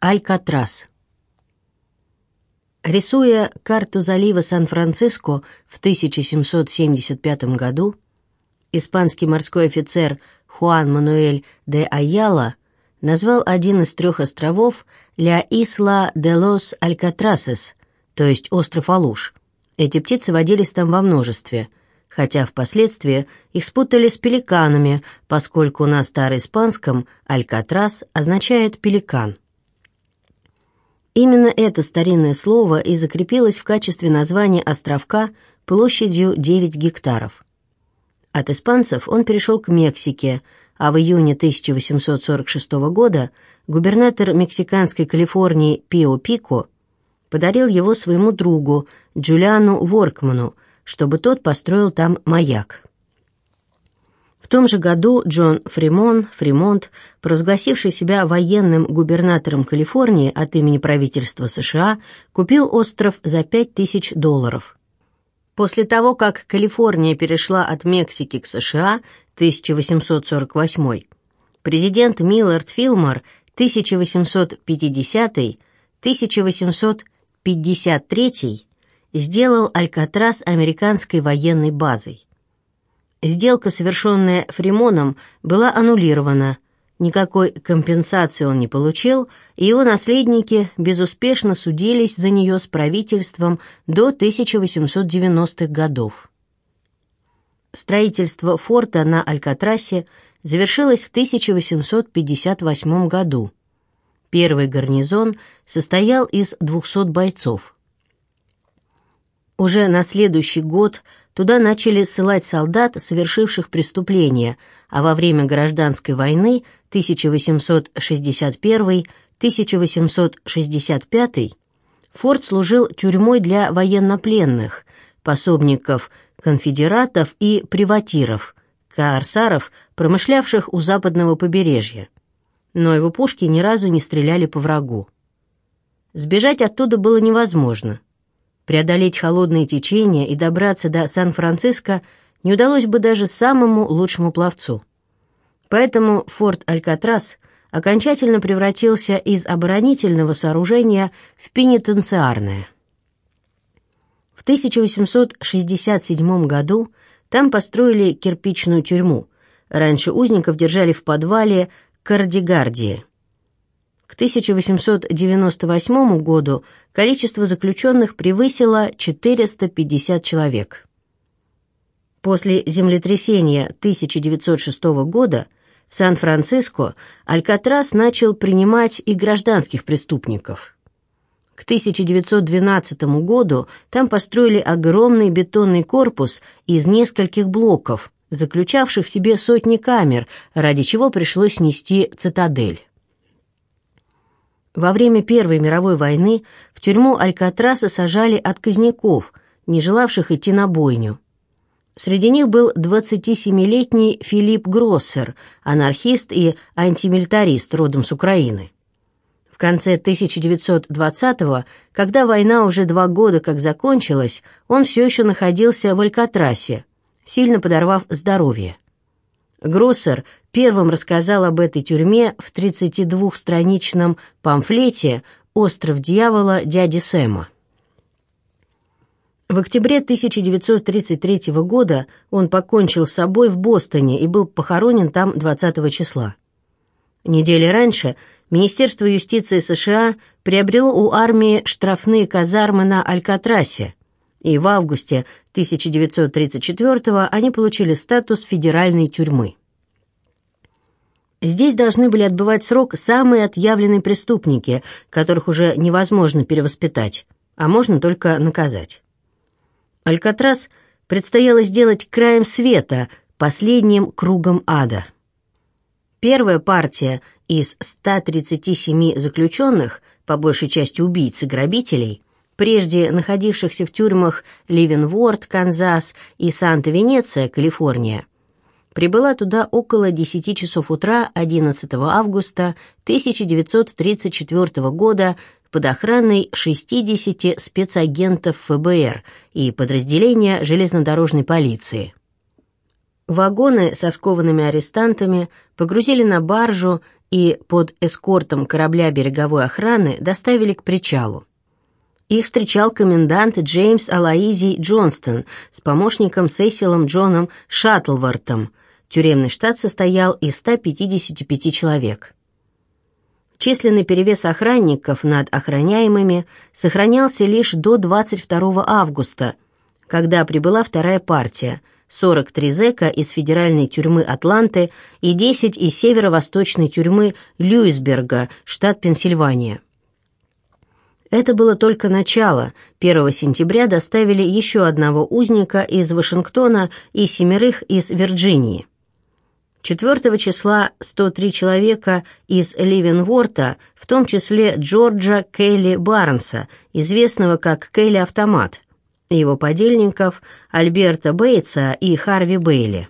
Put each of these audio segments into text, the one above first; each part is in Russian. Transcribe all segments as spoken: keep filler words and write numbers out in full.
Алькатрас. Рисуя карту залива Сан-Франциско в тысяча семьсот семьдесят пятом году, испанский морской офицер Хуан Мануэль де Айала назвал один из трех островов «Ля Исла де лос Алькатрасес», то есть остров Алуш. Эти птицы водились там во множестве, хотя впоследствии их спутали с пеликанами, поскольку на староиспанском «алькатрас» означает «пеликан». Именно это старинное слово и закрепилось в качестве названия островка площадью девять гектаров. От испанцев он перешел к Мексике, а в июне тысяча восемьсот сорок шестого года губернатор мексиканской Калифорнии Пио Пико подарил его своему другу Джулиану Воркману, чтобы тот построил там маяк. В том же году Джон Фримон, Фримонт, провозгласивший себя военным губернатором Калифорнии от имени правительства США, купил остров за пять тысяч долларов. После того, как Калифорния перешла от Мексики к США, тысяча восемьсот сорок восьмой, президент Миллард Филлмор тысяча восемьсот пятидесятый — тысяча восемьсот пятьдесят третий сделал Алькатрас американской военной базой. Сделка, совершенная Фримоном, была аннулирована, никакой компенсации он не получил, и его наследники безуспешно судились за нее с правительством до тысяча восемьсот девяностых годов. Строительство форта на Алькатрасе завершилось в тысяча восемьсот пятьдесят восьмом году. Первый гарнизон состоял из двухсот бойцов. Уже на следующий год туда начали ссылать солдат, совершивших преступления, а во время гражданской войны тысяча восемьсот шестьдесят первый — тысяча восемьсот шестьдесят пятый форт служил тюрьмой для военнопленных, пособников конфедератов и приватиров, коорсаров, промышлявших у западного побережья. Но его пушки ни разу не стреляли по врагу. Сбежать оттуда было невозможно. Преодолеть холодные течения и добраться до Сан-Франциско не удалось бы даже самому лучшему пловцу. Поэтому форт Алькатрас окончательно превратился из оборонительного сооружения в пенитенциарное. В тысяча восемьсот шестьдесят седьмом году там построили кирпичную тюрьму. Раньше узников держали в подвале Кардигардии. К тысяча восемьсот девяносто восьмому году количество заключенных превысило четыреста пятьдесят человек. После землетрясения тысяча девятьсот шестого года в Сан-Франциско Алькатрас начал принимать и гражданских преступников. К тысяча девятьсот двенадцатому году там построили огромный бетонный корпус из нескольких блоков, заключавших в себе сотни камер, ради чего пришлось снести цитадель. Во время Первой мировой войны в тюрьму Алькатраса сажали отказников, не желавших идти на бойню. Среди них был двадцатисемилетний Филипп Гроссер, анархист и антимилитарист родом с Украины. В конце тысяча девятьсот двадцатого, когда война уже два года как закончилась, он все еще находился в Алькатрасе, сильно подорвав здоровье. Гроссер первым рассказал об этой тюрьме в тридцатидвухстраничном памфлете «Остров дьявола» дяди Сэма. В октябре тысяча девятьсот тридцать третьего года он покончил с собой в Бостоне и был похоронен там двадцатого числа. Недели раньше Министерство юстиции США приобрело у армии штрафные казармы на Алькатрасе, и в августе тысяча девятьсот тридцать четвёртого они получили статус федеральной тюрьмы. Здесь должны были отбывать срок самые отъявленные преступники, которых уже невозможно перевоспитать, а можно только наказать. Алькатрас предстояло сделать краем света, последним кругом ада. Первая партия из ста тридцати семи заключенных, по большей части убийц и грабителей, прежде находившихся в тюрьмах Ливенворд, Канзас и Санта-Венеция, Калифорния, прибыла туда около десяти часов утра одиннадцатого августа тысяча девятьсот тридцать четвёртого года под охраной шестидесяти спецагентов эф бэ эр и подразделения железнодорожной полиции. Вагоны со скованными арестантами погрузили на баржу и под эскортом корабля береговой охраны доставили к причалу. Их встречал комендант Джеймс Алоизий Джонстон с помощником Сесилом Джоном Шаттлвортом. Тюремный штат состоял из ста пятидесяти пяти человек. Численный перевес охранников над охраняемыми сохранялся лишь до двадцать второго августа, когда прибыла вторая партия – сорок три зэка из федеральной тюрьмы Атланты и десять из северо-восточной тюрьмы Льюисберга, штат Пенсильвания. Это было только начало. первого сентября доставили еще одного узника из Вашингтона и семерых из Вирджинии. четвёртого числа сто три человека из Ливенворта, в том числе Джорджа Келли Барнса, известного как Келли Автомат, и его подельников Альберта Бейтса и Харви Бейли.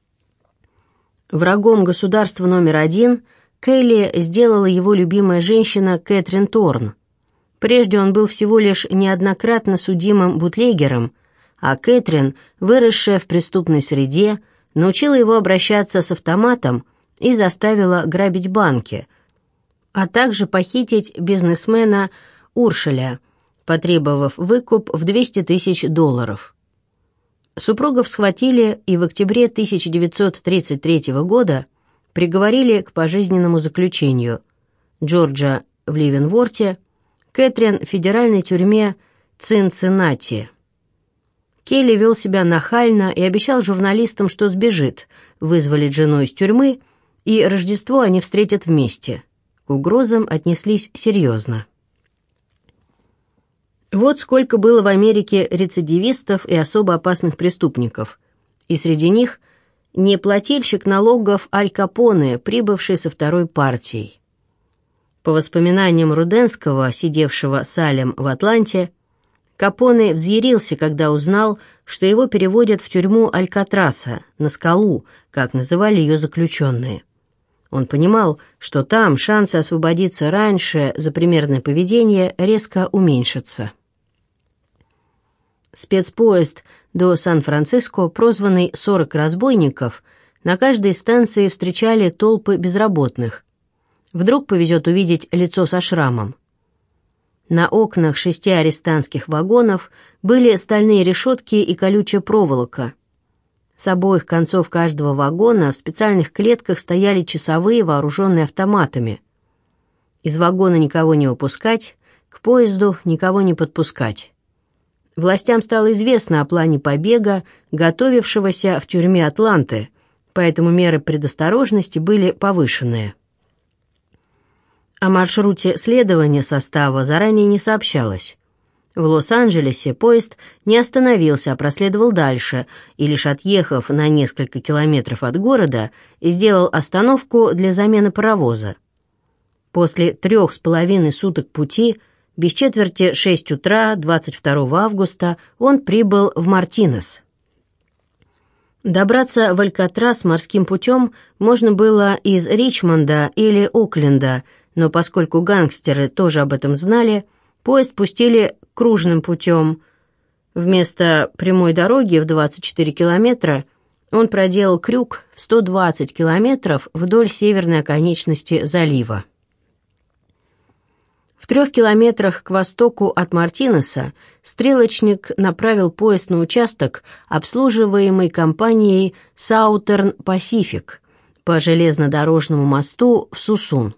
Врагом государства номер один Келли сделала его любимая женщина Кэтрин Торн. Прежде он был всего лишь неоднократно судимым бутлегером, а Кэтрин, выросшая в преступной среде, научила его обращаться с автоматом и заставила грабить банки, а также похитить бизнесмена Уршеля, потребовав выкуп в двести тысяч долларов. Супругов схватили и в октябре тысяча девятьсот тридцать третьего года приговорили к пожизненному заключению. Джорджа в Ливенворте, Кэтрин в федеральной тюрьме Цинциннати. Келли вел себя нахально и обещал журналистам, что сбежит, вызволит жену из тюрьмы, и Рождество они встретят вместе. К угрозам отнеслись серьезно. Вот сколько было в Америке рецидивистов и особо опасных преступников, и среди них неплательщик налогов Аль Капоне, прибывший со второй партией. По воспоминаниям Руденского, сидевшего с Алем в Атланте, Капоне взъярился, когда узнал, что его переводят в тюрьму Алькатраса, на скалу, как называли ее заключенные. Он понимал, что там шансы освободиться раньше за примерное поведение резко уменьшатся. Спецпоезд до Сан-Франциско, прозванный «сорок разбойников», на каждой станции встречали толпы безработных. Вдруг повезет увидеть лицо со шрамом. На окнах шести арестантских вагонов были стальные решетки и колючая проволока. С обоих концов каждого вагона в специальных клетках стояли часовые, вооруженные автоматами. Из вагона никого не выпускать, к поезду никого не подпускать. Властям стало известно о плане побега, готовившегося в тюрьме Атланты, поэтому меры предосторожности были повышенные. О маршруте следования состава заранее не сообщалось. В Лос-Анджелесе поезд не остановился, а проследовал дальше, и лишь отъехав на несколько километров от города, сделал остановку для замены паровоза. После трех с половиной суток пути, без четверти шесть утра, двадцать второго августа, он прибыл в Мартинес. Добраться в Алькатрас морским путем можно было из Ричмонда или Окленда, но поскольку гангстеры тоже об этом знали, поезд пустили кружным путем. Вместо прямой дороги в двадцать четыре километра он проделал крюк в сто двадцать километров вдоль северной оконечности залива. В трех километрах к востоку от Мартинеса стрелочник направил поезд на участок, обслуживаемый компанией Southern Pacific, по железнодорожному мосту в Сусун.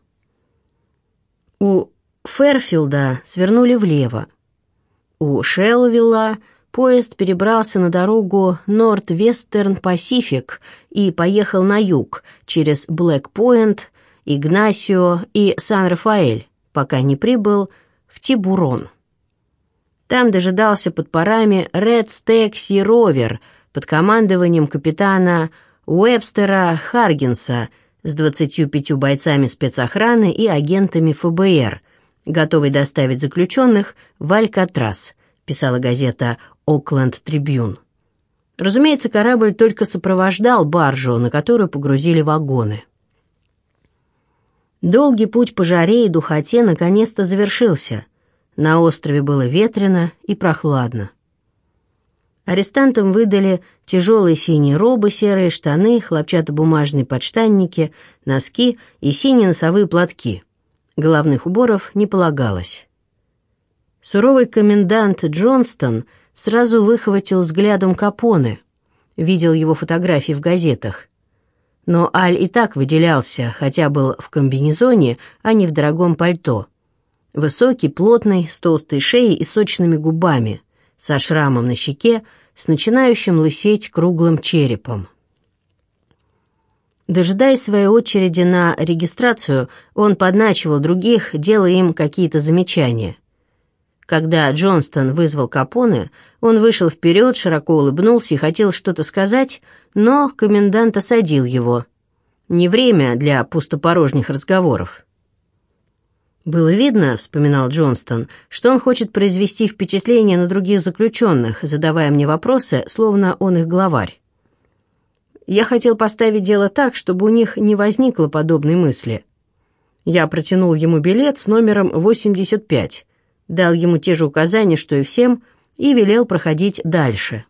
У Фэрфилда свернули влево. У Шелвилла поезд перебрался на дорогу North-Western Pacific и поехал на юг, через Блэк-Пойнт, Игнасио и Сан-Рафаэль, пока не прибыл в Тибурон. Там дожидался под парами Ред Стекси Ровер под командованием капитана Уэбстера Харгинса с двадцатью пятью бойцами спецохраны и агентами эф бэ эр, готовый доставить заключенных в Алькатрас, писала газета «Окленд Трибюн». Разумеется, корабль только сопровождал баржу, на которую погрузили вагоны. Долгий путь по жаре и духоте наконец-то завершился. На острове было ветрено и прохладно. Арестантам выдали тяжелые синие робы, серые штаны, хлопчатобумажные подштанники, носки и синие носовые платки. Головных уборов не полагалось. Суровый комендант Джонстон сразу выхватил взглядом Капоне, видел его фотографии в газетах. Но Аль и так выделялся, хотя был в комбинезоне, а не в дорогом пальто. Высокий, плотный, с толстой шеей и сочными губами, со шрамом на щеке, с начинающим лысеть круглым черепом. Дожидаясь своей очереди на регистрацию, он подначивал других, делая им какие-то замечания. Когда Джонстон вызвал Капоне, он вышел вперед, широко улыбнулся и хотел что-то сказать, но комендант осадил его. Не время для пустопорожних разговоров. «Было видно, — вспоминал Джонстон, — что он хочет произвести впечатление на других заключенных, задавая мне вопросы, словно он их главарь. Я хотел поставить дело так, чтобы у них не возникло подобной мысли. Я протянул ему билет с номером восемьдесят пять, дал ему те же указания, что и всем, и велел проходить дальше».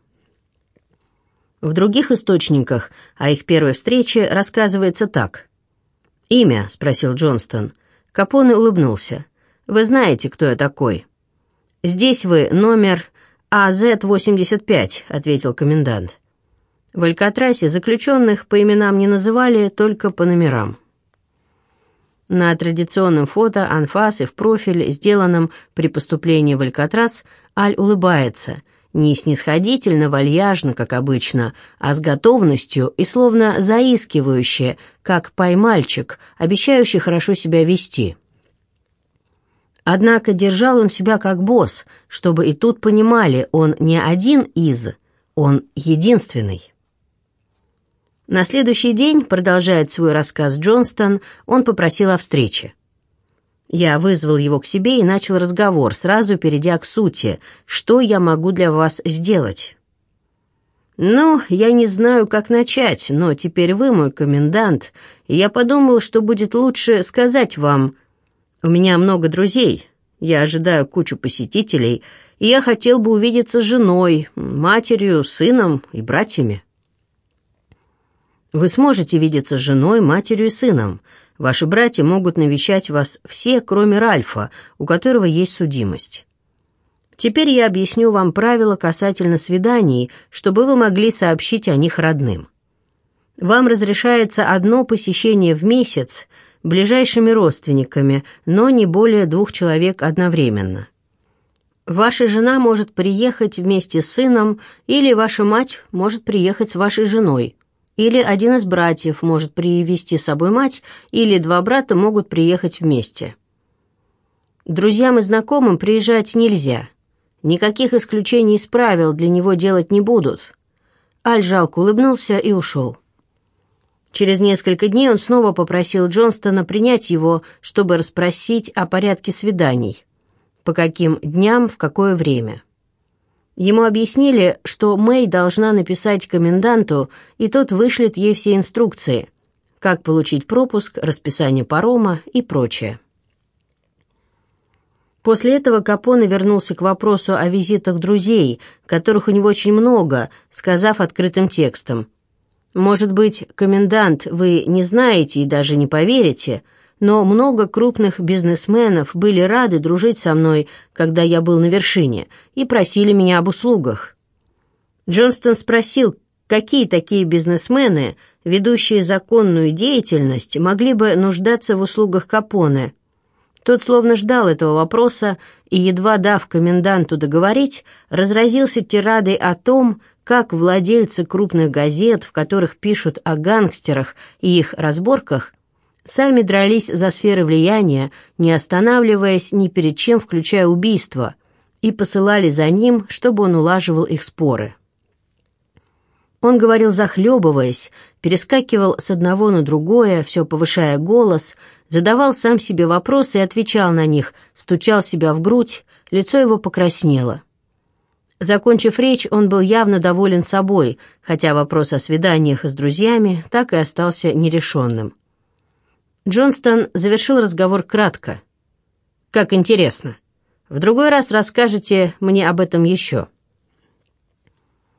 В других источниках о их первой встрече рассказывается так. «Имя?» — спросил Джонстон. Капоне улыбнулся. «Вы знаете, кто я такой?» «Здесь вы номер А Зет восемьдесят пять», — ответил комендант. В Алькатрасе заключенных по именам не называли, только по номерам. На традиционном фото анфас и в профиль, сделанном при поступлении в Алькатрас, Аль улыбается, не снисходительно, вальяжно, как обычно, а с готовностью и словно заискивающе, как пай-мальчик, обещающий хорошо себя вести. Однако держал он себя как босс, чтобы и тут понимали, он не один из, он единственный. На следующий день, продолжает свой рассказ Джонстон, он попросил о встрече. Я вызвал его к себе и начал разговор, сразу перейдя к сути. Что я могу для вас сделать? Ну, я не знаю, как начать, но теперь вы мой комендант, и я подумал, что будет лучше сказать вам. У меня много друзей, я ожидаю кучу посетителей, и я хотел бы увидеться с женой, матерью, сыном и братьями. Вы сможете видеться с женой, матерью и сыном. Ваши братья могут навещать вас все, кроме Ральфа, у которого есть судимость. Теперь я объясню вам правила касательно свиданий, чтобы вы могли сообщить о них родным. Вам разрешается одно посещение в месяц ближайшими родственниками, но не более двух человек одновременно. Ваша жена может приехать вместе с сыном, или ваша мать может приехать с вашей женой. Или один из братьев может привести с собой мать, или два брата могут приехать вместе. Друзьям и знакомым приезжать нельзя. Никаких исключений из правил для него делать не будут. Аль жалко улыбнулся и ушел. Через несколько дней он снова попросил Джонстона принять его, чтобы расспросить о порядке свиданий. По каким дням, в какое время. Ему объяснили, что Мэй должна написать коменданту, и тот вышлет ей все инструкции, как получить пропуск, расписание парома и прочее. После этого Капоне вернулся к вопросу о визитах друзей, которых у него очень много, сказав открытым текстом: «Может быть, комендант, вы не знаете и даже не поверите, но много крупных бизнесменов были рады дружить со мной, когда я был на вершине, и просили меня об услугах». Джонстон спросил, какие такие бизнесмены, ведущие законную деятельность, могли бы нуждаться в услугах Капоне. Тот словно ждал этого вопроса и, едва дав коменданту договорить, разразился тирадой о том, как владельцы крупных газет, в которых пишут о гангстерах и их разборках, сами дрались за сферы влияния, не останавливаясь ни перед чем, включая убийство, и посылали за ним, чтобы он улаживал их споры. Он говорил захлебываясь, перескакивал с одного на другое, все повышая голос, задавал сам себе вопросы и отвечал на них, стучал себя в грудь, лицо его покраснело. Закончив речь, он был явно доволен собой, хотя вопрос о свиданиях с друзьями так и остался нерешенным. Джонстон завершил разговор кратко. «Как интересно. В другой раз расскажете мне об этом еще».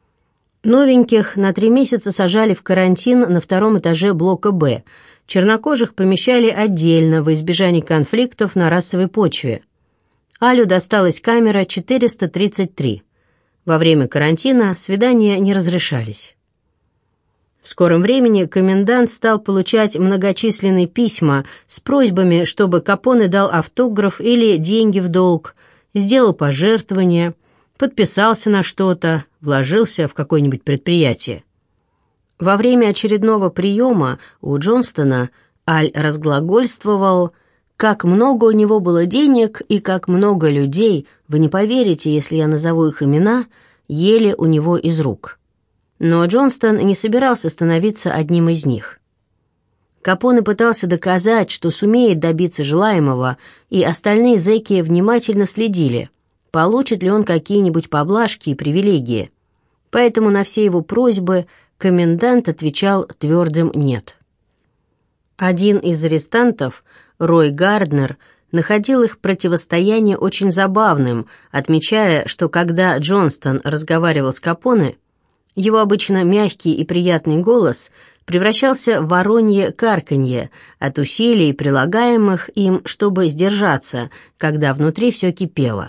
Новеньких на три месяца сажали в карантин на втором этаже блока «Б», чернокожих помещали отдельно во избежание конфликтов на расовой почве. Алю досталась камера четыреста тридцать три. Во время карантина свидания не разрешались. В скором времени комендант стал получать многочисленные письма с просьбами, чтобы Капоне дал автограф или деньги в долг, сделал пожертвование, подписался на что-то, вложился в какое-нибудь предприятие. Во время очередного приема у Джонстона Аль разглагольствовал, как много у него было денег и как много людей, вы не поверите, если я назову их имена, ели у него из рук. Но Джонстон не собирался становиться одним из них. Капоне пытался доказать, что сумеет добиться желаемого, и остальные зэки внимательно следили, получит ли он какие-нибудь поблажки и привилегии. Поэтому на все его просьбы комендант отвечал твердым «нет». Один из арестантов, Рой Гарднер, находил их противостояние очень забавным, отмечая, что когда Джонстон разговаривал с Капоне, его обычно мягкий и приятный голос превращался в воронье карканье от усилий, прилагаемых им, чтобы сдержаться, когда внутри все кипело.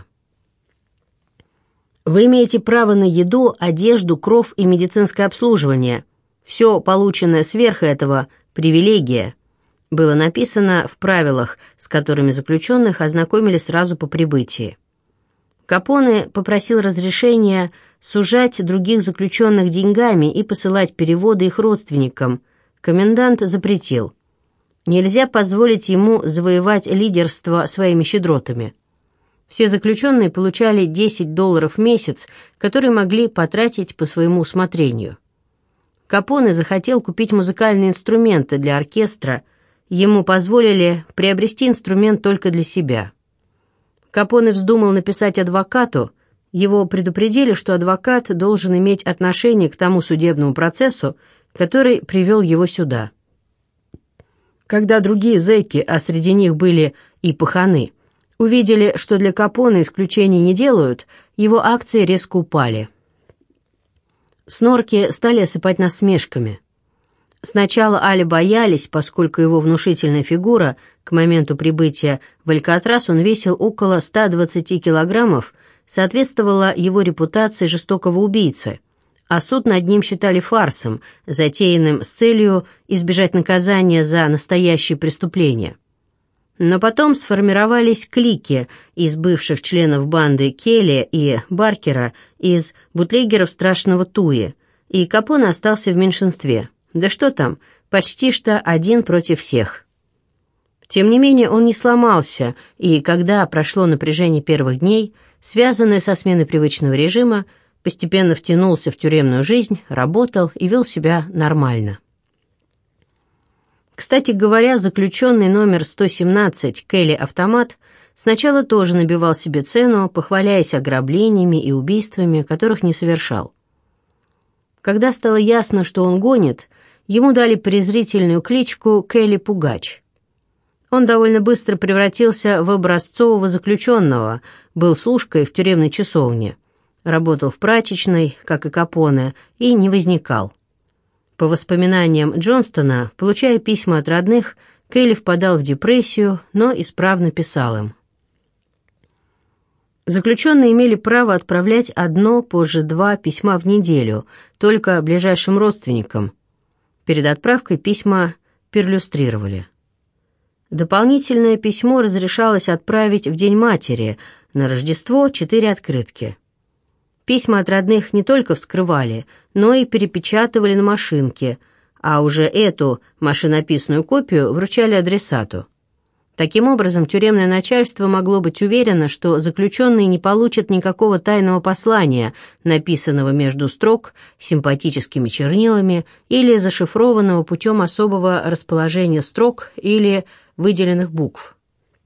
Вы имеете право на еду, одежду, кров и медицинское обслуживание. Все полученное сверх этого – привилегия. Было написано в правилах, с которыми заключенных ознакомили сразу по прибытии. Капоне попросил разрешения сужать других заключенных деньгами и посылать переводы их родственникам. Комендант запретил. Нельзя позволить ему завоевать лидерство своими щедротами. Все заключенные получали десять долларов в месяц, которые могли потратить по своему усмотрению. Капоне захотел купить музыкальные инструменты для оркестра. Ему позволили приобрести инструмент только для себя. Капоне вздумал написать адвокату. Его предупредили, что адвокат должен иметь отношение к тому судебному процессу, который привел его сюда. Когда другие зэки, а среди них были и паханы, увидели, что для Капоне исключений не делают, его акции резко упали. Снорки стали осыпать насмешками. Сначала Аля боялись, поскольку его внушительная фигура, к моменту прибытия в Алькатрас он весил около ста двадцати килограммов, соответствовала его репутации жестокого убийцы, а суд над ним считали фарсом, затеянным с целью избежать наказания за настоящие преступления. Но потом сформировались клики из бывших членов банды Келли и Баркера, из бутлегеров страшного Туи, и Капоне остался в меньшинстве. Да что там, почти что один против всех. Тем не менее, он не сломался, и когда прошло напряжение первых дней, связанное со сменой привычного режима, постепенно втянулся в тюремную жизнь, работал и вел себя нормально. Кстати говоря, заключенный номер сто семнадцать Келли Автомат сначала тоже набивал себе цену, похваляясь ограблениями и убийствами, которых не совершал. Когда стало ясно, что он гонит, ему дали презрительную кличку Келли Пугач. Он довольно быстро превратился в образцового заключенного, был служкой в тюремной часовне, работал в прачечной, как и Капоне, и не возникал. По воспоминаниям Джонстона, получая письма от родных, Келли впадал в депрессию, но исправно писал им. Заключенные имели право отправлять одно, позже два письма в неделю, только ближайшим родственникам. Перед отправкой письма перлюстрировали. Дополнительное письмо разрешалось отправить в День матери, на Рождество четыре открытки. Письма от родных не только вскрывали, но и перепечатывали на машинке, а уже эту машинописную копию вручали адресату. Таким образом, тюремное начальство могло быть уверено, что заключенные не получат никакого тайного послания, написанного между строк симпатическими чернилами или зашифрованного путем особого расположения строк или выделенных букв.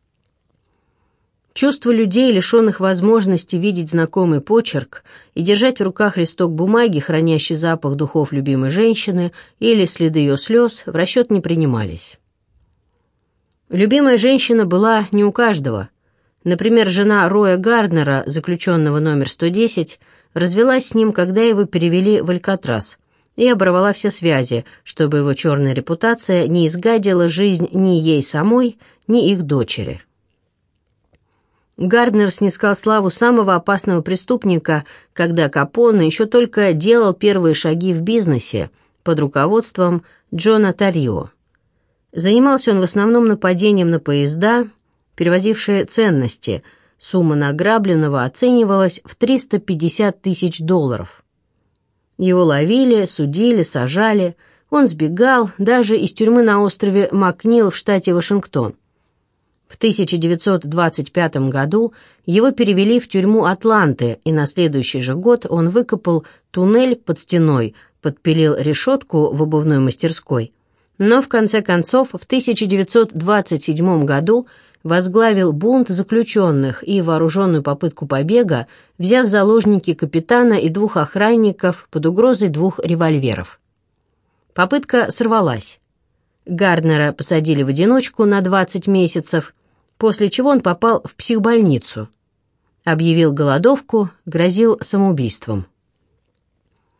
Чувство людей, лишенных возможности видеть знакомый почерк и держать в руках листок бумаги, хранящий запах духов любимой женщины или следы ее слез, в расчет не принимались. Любимая женщина была не у каждого. Например, жена Роя Гарднера, заключенного номер сто десять, развелась с ним, когда его перевели в Алькатрас, и оборвала все связи, чтобы его черная репутация не изгадила жизнь ни ей самой, ни их дочери. Гарднер снискал славу самого опасного преступника, когда Капоне еще только делал первые шаги в бизнесе под руководством Джона Таррио. Занимался он в основном нападением на поезда, перевозившие ценности. Сумма награбленного оценивалась в триста пятьдесят тысяч долларов. Его ловили, судили, сажали. Он сбегал даже из тюрьмы на острове Макнил в штате Вашингтон. В тысяча девятьсот двадцать пятом году его перевели в тюрьму Атланты, и на следующий же год он выкопал туннель под стеной, подпилил решетку в обувной мастерской. Но в конце концов в тысяча девятьсот двадцать седьмом году возглавил бунт заключенных и вооруженную попытку побега, взяв в заложники капитана и двух охранников под угрозой двух револьверов. Попытка сорвалась. Гарднера посадили в одиночку на двадцать месяцев, после чего он попал в психбольницу. Объявил голодовку, грозил самоубийством.